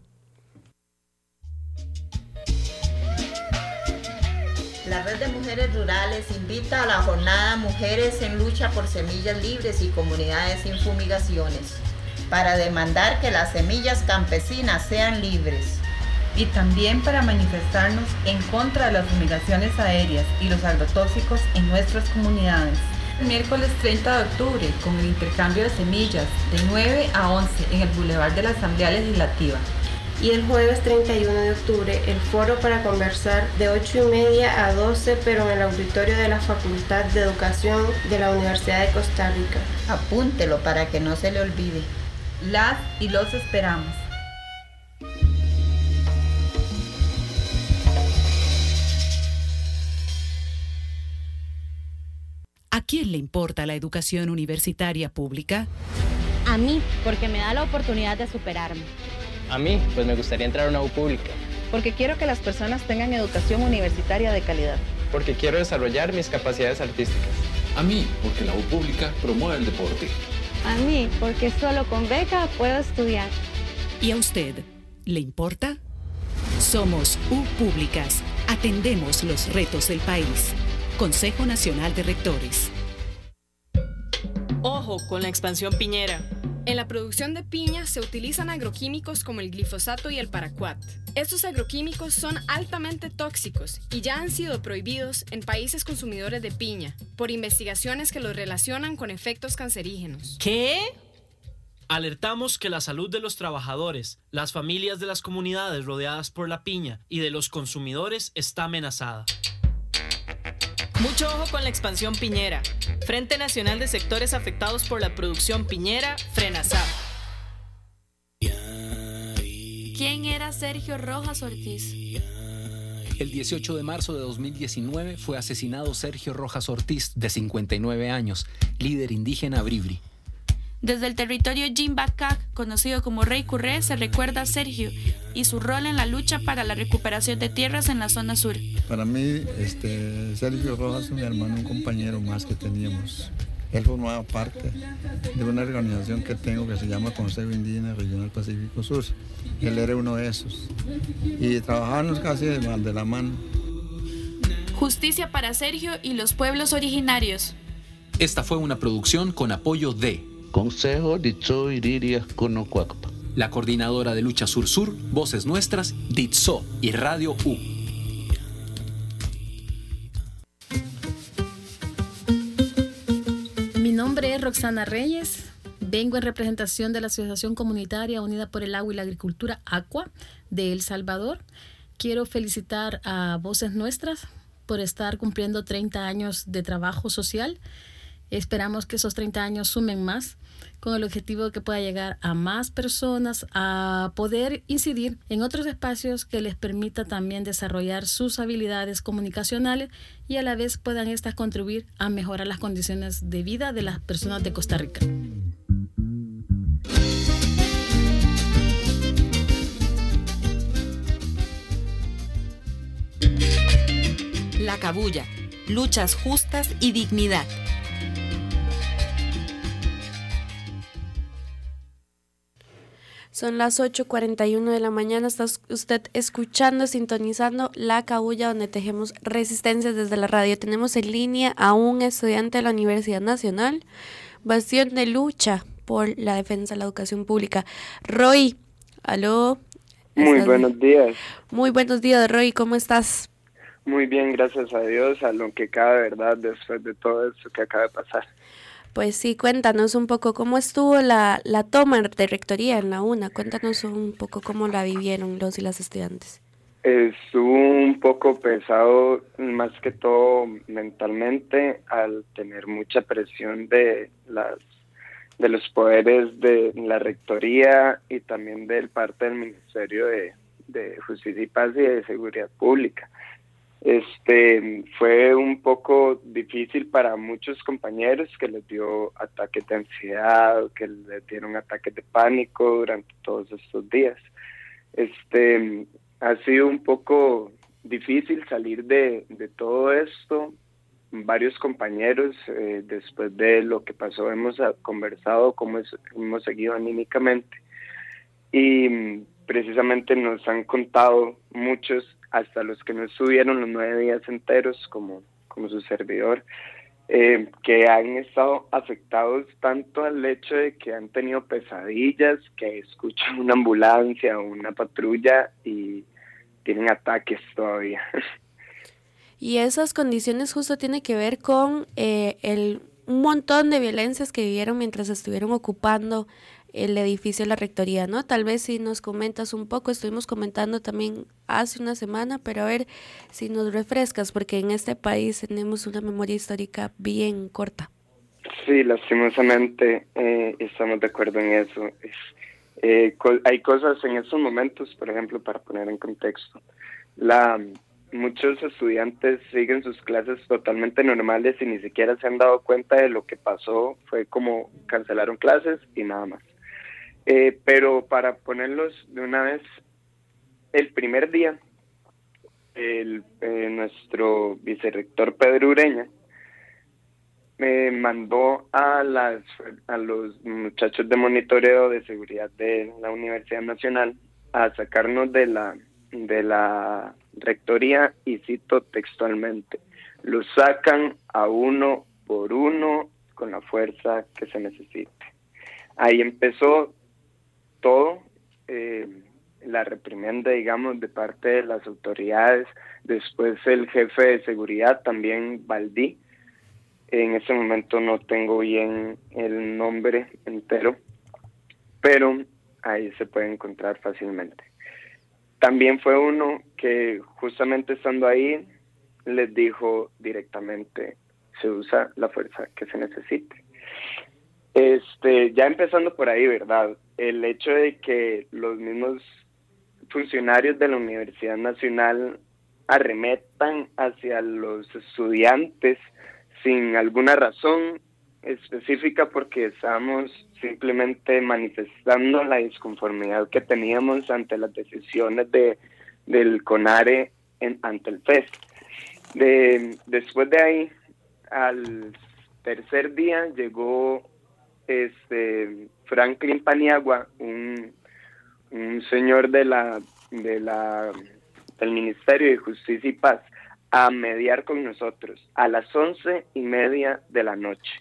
La Red de Mujeres Rurales invita a la jornada Mujeres en Lucha por Semillas Libres y Comunidades sin Fumigaciones, para demandar que las semillas campesinas sean libres. Y también para manifestarnos en contra de las fumigaciones aéreas y los agrotóxicos en nuestras comunidades. El miércoles treinta de octubre, con el intercambio de semillas de nueve a once en el Boulevard de la Asamblea Legislativa. Y el jueves treinta y uno de octubre, el foro para conversar de ocho y media a doce, pero en el auditorio de la Facultad de Educación de la Universidad de Costa Rica. Apúntelo para que no se le olvide. Las y los esperamos. ¿A quién le importa la educación universitaria pública? A mí, porque me da la oportunidad de superarme. A mí, pues me gustaría entrar a una U pública. Porque quiero que las personas tengan educación universitaria de calidad. Porque quiero desarrollar mis capacidades artísticas. A mí, porque la U pública promueve el deporte. A mí, porque solo con beca puedo estudiar. ¿Y a usted le importa? Somos U Públicas. Atendemos los retos del país. Consejo Nacional de Rectores. Ojo con la expansión piñera. En la producción de piña se utilizan agroquímicos como el glifosato y el paraquat. Estos agroquímicos son altamente tóxicos y ya han sido prohibidos en países consumidores de piña por investigaciones que los relacionan con efectos cancerígenos. ¿Qué? Alertamos que la salud de los trabajadores, las familias de las comunidades rodeadas por la piña y de los consumidores está amenazada. Mucho ojo con la expansión piñera. Frente Nacional de Sectores Afectados por la Producción Piñera, FRENASAP. ¿Quién era Sergio Rojas Ortiz? El dieciocho de marzo de dos mil diecinueve fue asesinado Sergio Rojas Ortiz, de cincuenta y nueve años, líder indígena bribri. Desde el territorio Jimbacac, conocido como Rey Curré, se recuerda a Sergio y su rol en la lucha para la recuperación de tierras en la zona sur. Para mí, este, Sergio Rojas es un hermano, un compañero más que teníamos. Él formaba parte de una organización que tengo que se llama Consejo Indígena Regional Pacífico Sur. Él era uno de esos. Y trabajábamos casi de, de la mano. Justicia para Sergio y los pueblos originarios. Esta fue una producción con apoyo de Consejo Ditso Iriria Conocuacpa, la Coordinadora de Lucha Sur-Sur, Voces Nuestras, Ditso y Radio U. Mi nombre es Roxana Reyes, vengo en representación de la Asociación Comunitaria Unida por el Agua y la Agricultura, ACUA, de El Salvador. Quiero felicitar a Voces Nuestras por estar cumpliendo treinta años de trabajo social. Esperamos que esos treinta años sumen más, con el objetivo de que pueda llegar a más personas, a poder incidir en otros espacios que les permita también desarrollar sus habilidades comunicacionales y a la vez puedan estas contribuir a mejorar las condiciones de vida de las personas de Costa Rica. La Cabulla, luchas justas y dignidad. Son las ocho cuarenta y uno de la mañana, está usted escuchando, sintonizando La Cabulla, donde tejemos resistencias desde la radio. Tenemos en línea a un estudiante de la Universidad Nacional, bastión de lucha por la defensa de la educación pública. Roy, aló. Muy buenos días. Muy buenos días, Roy, ¿cómo estás? Muy bien, gracias a Dios, a lo que cabe, verdad, después de todo esto que acaba de pasar. Pues sí, cuéntanos un poco cómo estuvo la, la toma de rectoría en la UNA. Cuéntanos un poco cómo la vivieron los y las estudiantes. Estuvo un poco pesado, más que todo mentalmente, al tener mucha presión de las de los poderes de la Rectoría y también del parte del Ministerio de, de Justicia y Paz y de Seguridad Pública. Este fue un poco difícil para muchos compañeros que les dio ataques de ansiedad, que les dieron ataques de pánico durante todos estos días. Este ha sido un poco difícil salir de, de todo esto. Varios compañeros, eh, después de lo que pasó, hemos conversado cómo es, hemos seguido anímicamente y precisamente nos han contado muchos, hasta los que no estuvieron los nueve días enteros como, como su servidor, eh, que han estado afectados tanto al hecho de que han tenido pesadillas, que escuchan una ambulancia o una patrulla y tienen ataques todavía. Y esas condiciones justo tienen que ver con eh, el, un montón de violencias que vivieron mientras estuvieron ocupando el edificio de la Rectoría, ¿no? Tal vez si nos comentas un poco, estuvimos comentando también hace una semana, pero a ver si nos refrescas, porque en este país tenemos una memoria histórica bien corta. Sí, lastimosamente eh, estamos de acuerdo en eso. Es, eh, co- hay cosas en estos momentos, por ejemplo, para poner en contexto, la... muchos estudiantes siguen sus clases totalmente normales y ni siquiera se han dado cuenta de lo que pasó. Fue como cancelaron clases y nada más. Eh, pero para ponerlos de una vez, el primer día, el, eh, nuestro vicerrector Pedro Ureña me mandó a, las, a los muchachos de monitoreo de seguridad de la Universidad Nacional a sacarnos de la de la Rectoría y cito textualmente: lo sacan a uno por uno con la fuerza que se necesite. Ahí empezó todo, eh, la reprimenda, digamos, de parte de las autoridades. Después el jefe de seguridad, también Valdí, en ese momento no tengo bien el nombre entero, pero ahí se puede encontrar fácilmente. También fue uno que justamente estando ahí les dijo directamente: se usa la fuerza que se necesite. Este, ya empezando por ahí, ¿verdad? El hecho de que los mismos funcionarios de la Universidad Nacional arremetan hacia los estudiantes sin alguna razón específica, porque estábamos simplemente manifestando la disconformidad que teníamos ante las decisiones de del CONARE en, ante el F E S. De, después de ahí, al tercer día, llegó este Franklin Paniagua, un, un señor de la de la del Ministerio de Justicia y Paz, a mediar con nosotros a las once y media de la noche.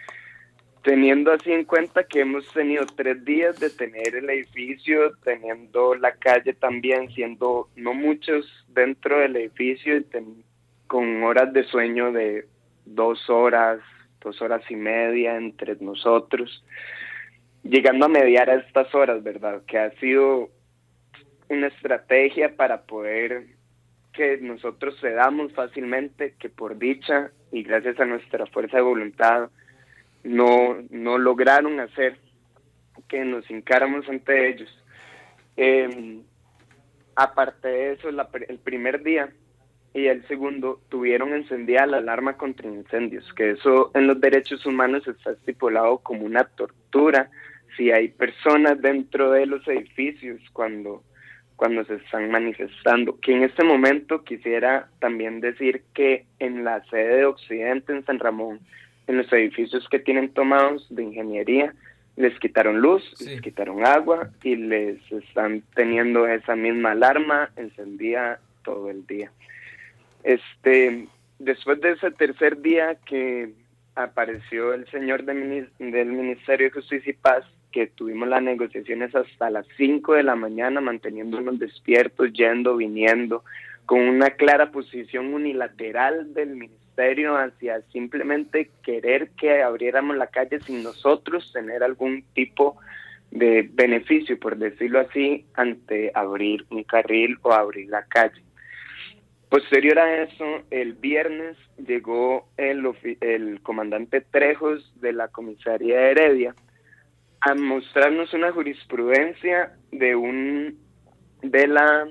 Teniendo así en cuenta que hemos tenido tres días de tener el edificio, teniendo la calle también, siendo no muchos dentro del edificio, y ten, con horas de sueño de dos horas, dos horas y media entre nosotros, llegando a mediar a estas horas, ¿verdad? Que ha sido una estrategia para poder que nosotros cedamos fácilmente, que por dicha y gracias a nuestra fuerza de voluntad, no no lograron hacer que nos hincáramos ante ellos. Eh, aparte de eso, la, el primer día y el segundo tuvieron encendida la alarma contra incendios, que eso en los derechos humanos está estipulado como una tortura si hay personas dentro de los edificios cuando, cuando se están manifestando. Que en este momento quisiera también decir que en la sede de Occidente, en San Ramón, en los edificios que tienen tomados de ingeniería, les quitaron luz, sí. les quitaron agua y les están teniendo esa misma alarma encendida todo el día. Este, después de ese tercer día que apareció el señor de mini, del Ministerio de Justicia y Paz, que tuvimos las negociaciones hasta las cinco de la mañana, manteniéndonos despiertos, yendo, viniendo, con una clara posición unilateral del Ministerio hacia simplemente querer que abriéramos la calle sin nosotros tener algún tipo de beneficio, por decirlo así, ante abrir un carril o abrir la calle. Posterior a eso, el viernes llegó el, el comandante Trejos de la comisaría de Heredia a mostrarnos una jurisprudencia de un de la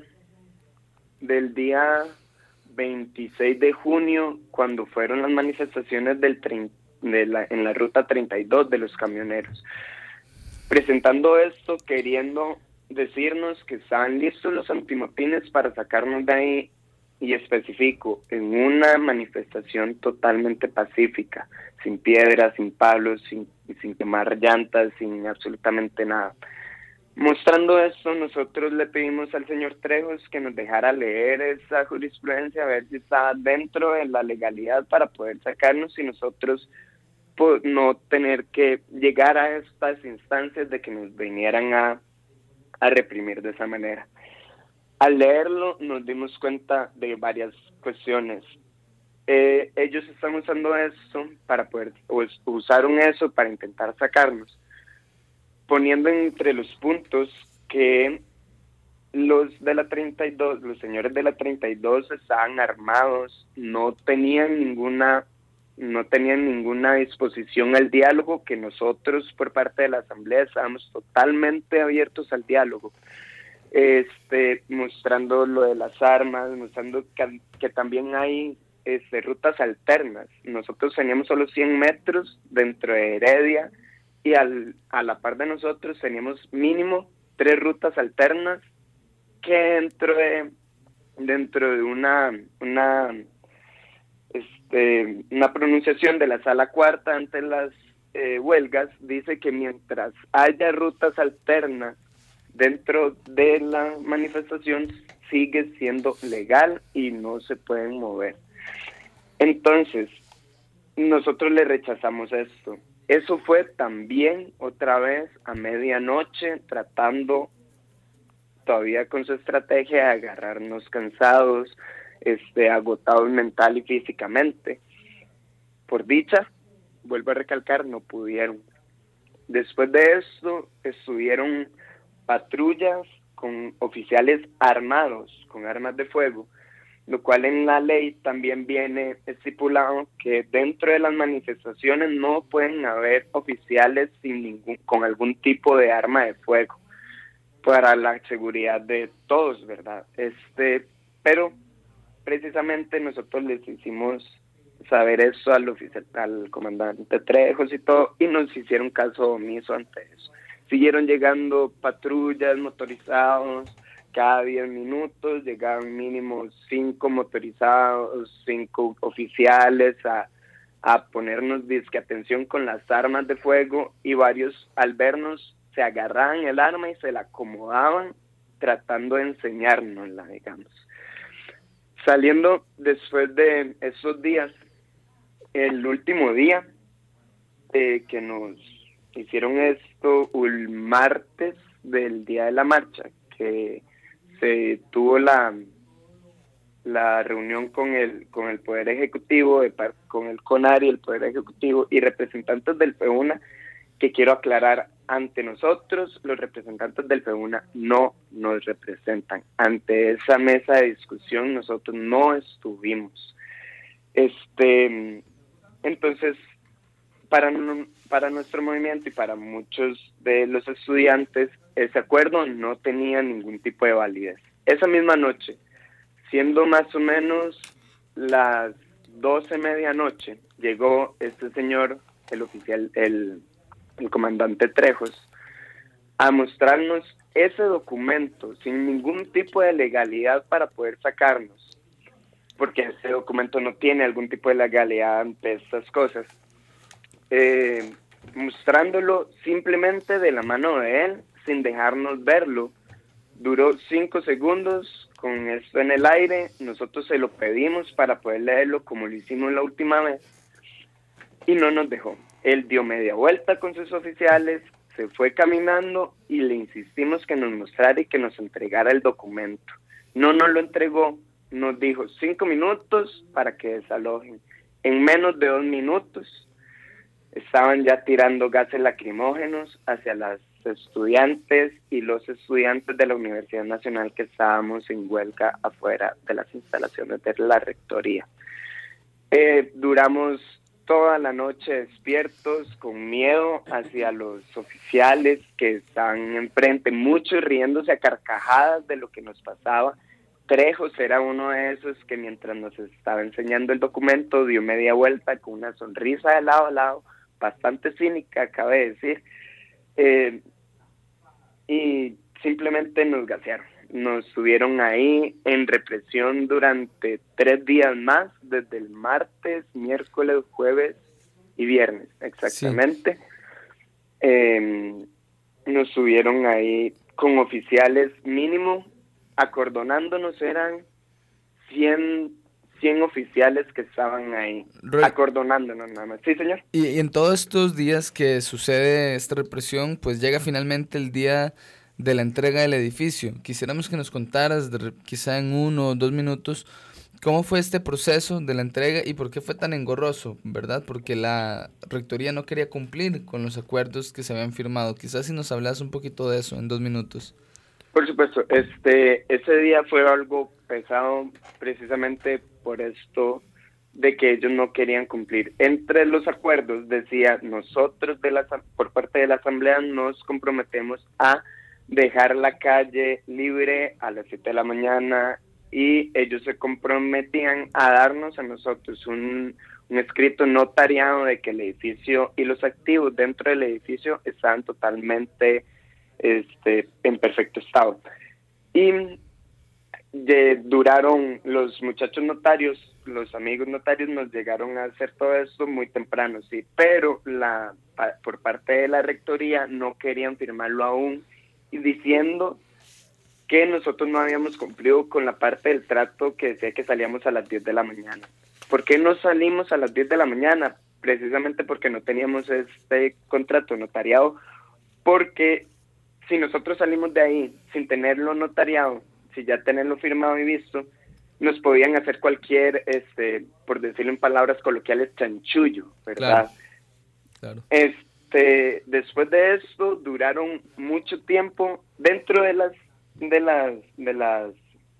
del día veintiséis de junio, cuando fueron las manifestaciones del de la, en la ruta treinta y dos de los camioneros, presentando esto, queriendo decirnos que estaban listos los antimotines para sacarnos de ahí, y especifico, en una manifestación totalmente pacífica, sin piedras, sin palos, sin, sin quemar llantas, sin absolutamente nada. Mostrando esto, nosotros le pedimos al señor Trejos que nos dejara leer esa jurisprudencia, a ver si estaba dentro de la legalidad para poder sacarnos y nosotros pues, no tener que llegar a estas instancias de que nos vinieran a, a reprimir de esa manera. Al leerlo nos dimos cuenta de varias cuestiones. Eh, ellos están usando eso para poder, o usaron eso para intentar sacarnos, poniendo entre los puntos que los de la treinta y dos, los señores de la treinta y dos estaban armados, no tenían ninguna, no tenían ninguna disposición al diálogo, que nosotros por parte de la Asamblea estábamos totalmente abiertos al diálogo. Este, mostrando lo de las armas, mostrando que, que también hay este, rutas alternas. Nosotros teníamos solo cien metros dentro de Heredia y al, a la par de nosotros teníamos mínimo tres rutas alternas que dentro de dentro de una una este, una pronunciación de la Sala Cuarta ante las eh, huelgas dice que mientras haya rutas alternas dentro de la manifestación sigue siendo legal y no se pueden mover. Entonces, nosotros le rechazamos esto. Eso fue también otra vez a medianoche, tratando todavía con su estrategia de agarrarnos cansados, este, agotados mental y físicamente. Por dicha, vuelvo a recalcar, no pudieron. Después de esto, estuvieron patrullas con oficiales armados, con armas de fuego, lo cual en la ley también viene estipulado que dentro de las manifestaciones no pueden haber oficiales sin ningún, con algún tipo de arma de fuego, para la seguridad de todos, ¿verdad? Este, pero precisamente nosotros les hicimos saber eso al oficial, al comandante Trejos y todo, y nos hicieron caso omiso ante eso. Siguieron llegando patrullas motorizados cada diez minutos, llegaban mínimo cinco motorizados, cinco oficiales a, a ponernos disque atención con las armas de fuego, y varios al vernos se agarraban el arma y se la acomodaban tratando de enseñárnosla, digamos. Saliendo después de esos días, el último día eh, que nos hicieron esto, el martes del día de la marcha, que se tuvo la la reunión con el con el Poder Ejecutivo, de, con el CONAR y el Poder Ejecutivo y representantes del FEUNA, que quiero aclarar, ante nosotros los representantes del FEUNA no nos representan. Ante esa mesa de discusión nosotros no estuvimos. Este, entonces, para para nuestro movimiento y para muchos de los estudiantes, ese acuerdo no tenía ningún tipo de validez. Esa misma noche, siendo más o menos las doce medianoche, llegó este señor, el oficial, el, el comandante Trejos, a mostrarnos ese documento sin ningún tipo de legalidad para poder sacarnos, porque ese documento no tiene algún tipo de legalidad ante estas cosas. Eh, mostrándolo simplemente de la mano de él, sin dejarnos verlo. Duró cinco segundos con esto en el aire, nosotros se lo pedimos para poder leerlo como lo hicimos la última vez, y no nos dejó. Él dio media vuelta con sus oficiales, se fue caminando y le insistimos que nos mostrara y que nos entregara el documento. No nos lo entregó, nos dijo cinco minutos para que desalojen. En menos de dos minutos estaban ya tirando gases lacrimógenos hacia las estudiantes y los estudiantes de la Universidad Nacional que estábamos en huelga afuera de las instalaciones de la rectoría. Eh, duramos toda la noche despiertos, con miedo hacia los oficiales que estaban enfrente, muchos riéndose a carcajadas de lo que nos pasaba. Trejos era uno de esos que mientras nos estaba enseñando el documento dio media vuelta con una sonrisa de lado a lado, bastante cínica, cabe decir, eh, y simplemente nos gasearon. Nos estuvieron ahí en represión durante tres días más, desde el martes, miércoles, jueves y viernes, exactamente. Sí. Eh, nos estuvieron ahí con oficiales mínimo, acordonándonos, eran cien, cien oficiales que estaban ahí, Roy, acordonándonos nada más. Sí, señor. Y, y en todos estos días que sucede esta represión, pues llega finalmente el día de la entrega del edificio. Quisiéramos que nos contaras, de, quizá en uno o dos minutos, cómo fue este proceso de la entrega y por qué fue tan engorroso, ¿verdad? Porque la rectoría no quería cumplir con los acuerdos que se habían firmado. Quizás si nos hablas un poquito de eso en dos minutos. Por supuesto, este, ese día fue algo pesado precisamente por esto de que ellos no querían cumplir. Entre los acuerdos decía, nosotros de la, por parte de la asamblea nos comprometemos a dejar la calle libre a las siete de la mañana y ellos se comprometían a darnos a nosotros un, un escrito notariado de que el edificio y los activos dentro del edificio estaban totalmente este, en perfecto estado. Y de, duraron los muchachos notarios, los amigos notarios nos llegaron a hacer todo esto muy temprano, sí, pero la por parte de la rectoría no querían firmarlo aún, y diciendo que nosotros no habíamos cumplido con la parte del trato que decía que salíamos a las diez de la mañana. ¿Por qué no salimos a las diez de la mañana? Precisamente porque no teníamos este contrato notariado, porque si nosotros salimos de ahí sin tenerlo notariado, si ya tenerlo firmado y visto, nos podían hacer cualquier, este, por decirlo en palabras coloquiales, chanchullo, ¿verdad? Claro, claro. Este, Este, después de esto duraron mucho tiempo dentro de las de las de las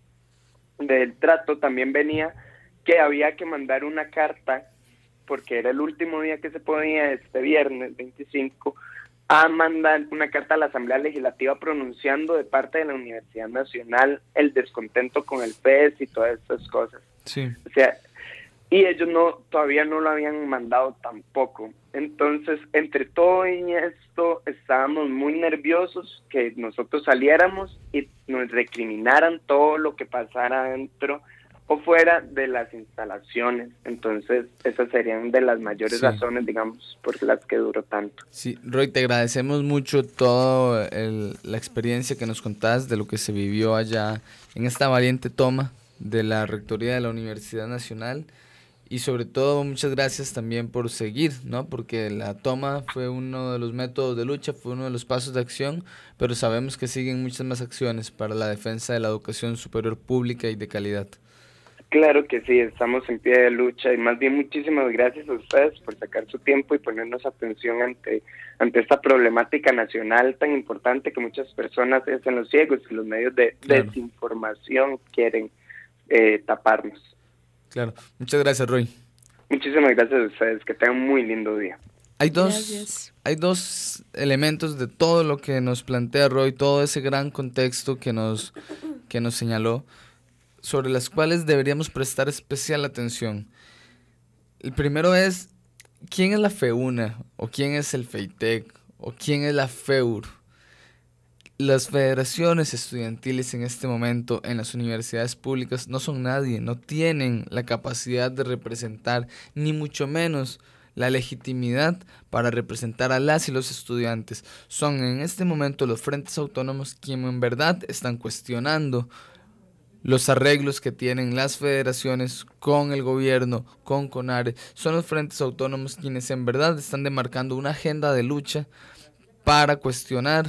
del trato. También venía que había que mandar una carta, porque era el último día que se podía, este viernes veinticinco, a mandar una carta a la Asamblea Legislativa pronunciando de parte de la Universidad Nacional el descontento con el P E S y todas estas cosas. Sí. O sea, y ellos no todavía no lo habían mandado tampoco. Entonces, entre todo y esto, estábamos muy nerviosos que nosotros saliéramos y nos recriminaran todo lo que pasara dentro o fuera de las instalaciones. Entonces, esas serían de las mayores sí. razones, digamos, por las que duró tanto. Sí, Roy, te agradecemos mucho toda la experiencia que nos contás de lo que se vivió allá en esta valiente toma de la Rectoría de la Universidad Nacional. Y sobre todo, muchas gracias también por seguir, ¿no? Porque la toma fue uno de los métodos de lucha, fue uno de los pasos de acción, pero sabemos que siguen muchas más acciones para la defensa de la educación superior pública y de calidad. Claro que sí, estamos en pie de lucha y más bien muchísimas gracias a ustedes por sacar su tiempo y ponernos atención ante, ante esta problemática nacional tan importante que muchas personas se hacen los ciegos y los medios de claro. desinformación quieren eh, taparnos. Claro, muchas gracias, Roy. Muchísimas gracias a ustedes, que tengan un muy lindo día. Hay dos, hay dos elementos de todo lo que nos plantea Roy, todo ese gran contexto que nos, que nos señaló, sobre las cuales deberíamos prestar especial atención. El primero es, ¿quién es la FEUNA? ¿O quién es el FEITEC? ¿O quién es la FEUR? Las federaciones estudiantiles en este momento en las universidades públicas no son nadie, no tienen la capacidad de representar, ni mucho menos la legitimidad para representar a las y los estudiantes. Son en este momento los frentes autónomos quienes en verdad están cuestionando los arreglos que tienen las federaciones con el gobierno, con CONARE. Son los frentes autónomos quienes en verdad están demarcando una agenda de lucha para cuestionar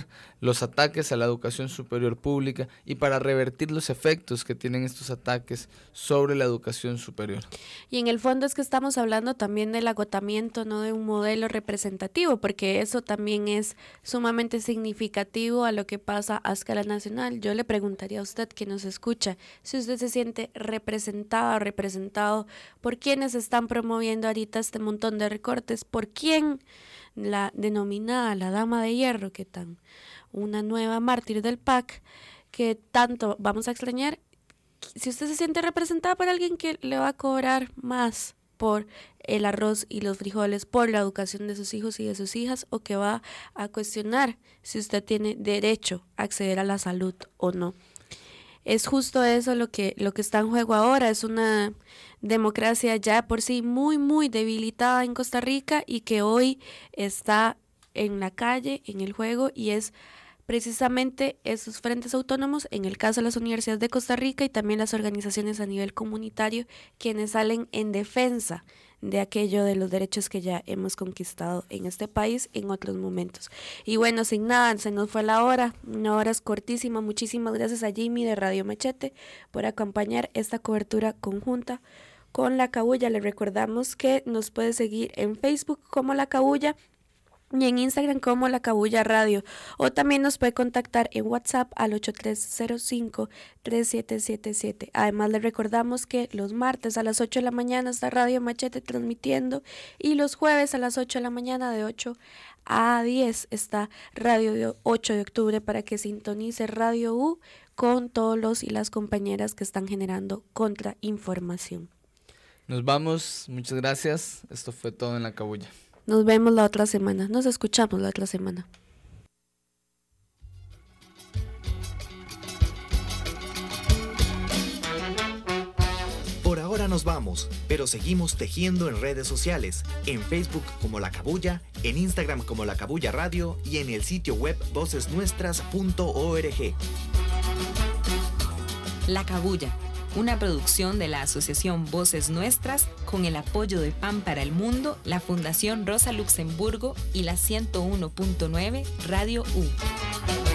los ataques a la educación superior pública y para revertir los efectos que tienen estos ataques sobre la educación superior. Y en el fondo es que estamos hablando también del agotamiento, no de un modelo representativo, porque eso también es sumamente significativo a lo que pasa a escala nacional. Yo le preguntaría a usted que nos escucha, si usted se siente representada o representado por quienes están promoviendo ahorita este montón de recortes, por quién la denominada la Dama de Hierro, que tan una nueva mártir del P A C, que tanto vamos a extrañar. Si usted se siente representada por alguien que le va a cobrar más por el arroz y los frijoles, por la educación de sus hijos y de sus hijas, o que va a cuestionar si usted tiene derecho a acceder a la salud o no. Es justo eso lo que, lo que está en juego ahora. Es una democracia ya por sí muy, muy debilitada en Costa Rica y que hoy está en la calle, en el juego, y es precisamente esos frentes autónomos, en el caso de las universidades de Costa Rica y también las organizaciones a nivel comunitario, quienes salen en defensa de aquello de los derechos que ya hemos conquistado en este país en otros momentos. Y bueno, sin nada, se nos fue la hora, una hora es cortísima. Muchísimas gracias a Jimmy de Radio Machete por acompañar esta cobertura conjunta con La Cabulla. Le recordamos que nos puede seguir en Facebook como La Cabulla y en Instagram como La Cabulla Radio, o también nos puede contactar en WhatsApp al ocho tres cero cinco, tres siete siete siete. Además le recordamos que los martes a las ocho de la mañana está Radio Machete transmitiendo, y los jueves a las ocho de la mañana de ocho a diez está Radio ocho de octubre, para que sintonice Radio U con todos los y las compañeras que están generando contrainformación. Nos vamos, muchas gracias, esto fue todo en La Cabulla. Nos vemos la otra semana, nos escuchamos la otra semana. Por ahora nos vamos, pero seguimos tejiendo en redes sociales, en Facebook como La Cabulla, en Instagram como La Cabulla Radio y en el sitio web voces nuestras punto org. La Cabulla, una producción de la Asociación Voces Nuestras con el apoyo de Pan para el Mundo, la Fundación Rosa Luxemburgo y la ciento uno punto nueve Radio U.